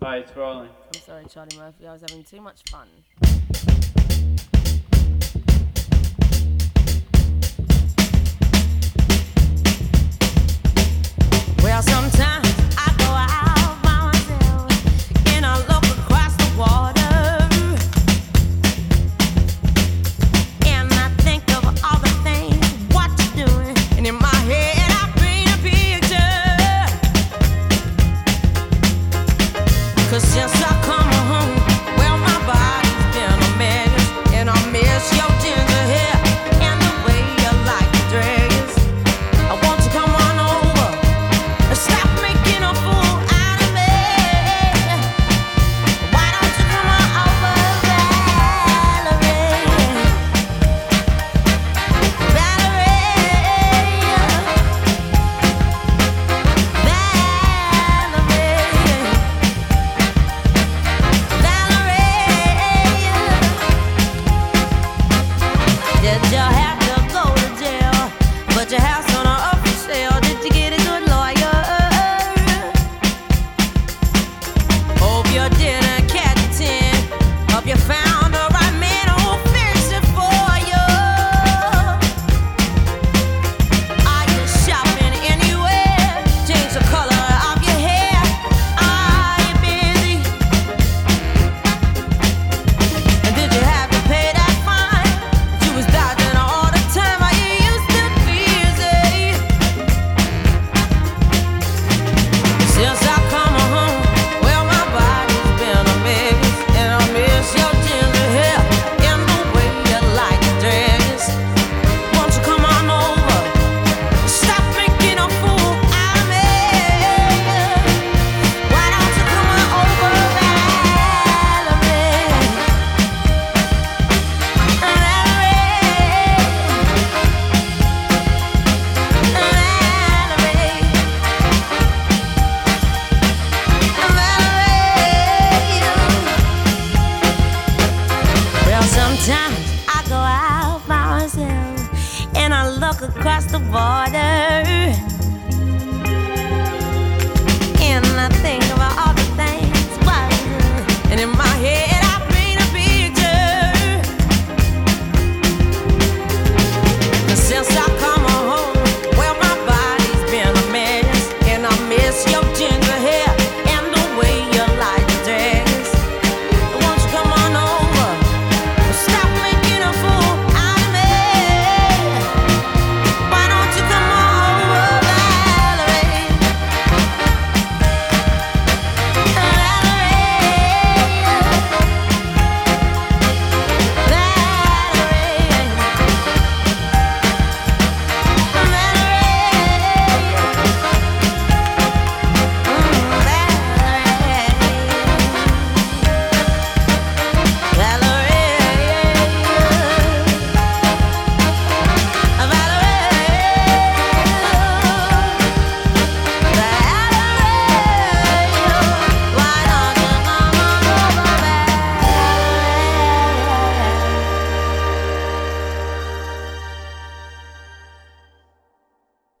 Alright, it's rolling. I'm sorry, Charlie Murphy. I was having too much fun. Well, sometimes I go out by myself and I look across the water and I think of all the things what you're doing, and in my head I paint a picture. 'Cause since I come home, well, my body's been a mess, and I miss your ginger hair and the way you like to dress. I want you to come on over and stop making a fool out of me. Why don't you come on over, Valerie? Did you have to go to jail? But your house on a up for sale. Did you get a good lawyer? Hope you didn't catch a 10. Hope you found the right man who'll fix it for you. Are you shopping anywhere? Change the color of your hair. Are you busy? And did you have to pay that fine? You was dodging all the time. Are you used to busy? Since I come home, well, my body's been a mess, and I miss your ginger hair and the way you like to dress. Won't you come on over? Stop making a fool out of me. Why don't you come on over, Valerie? Well, sometimes I go out by myself and I look across the border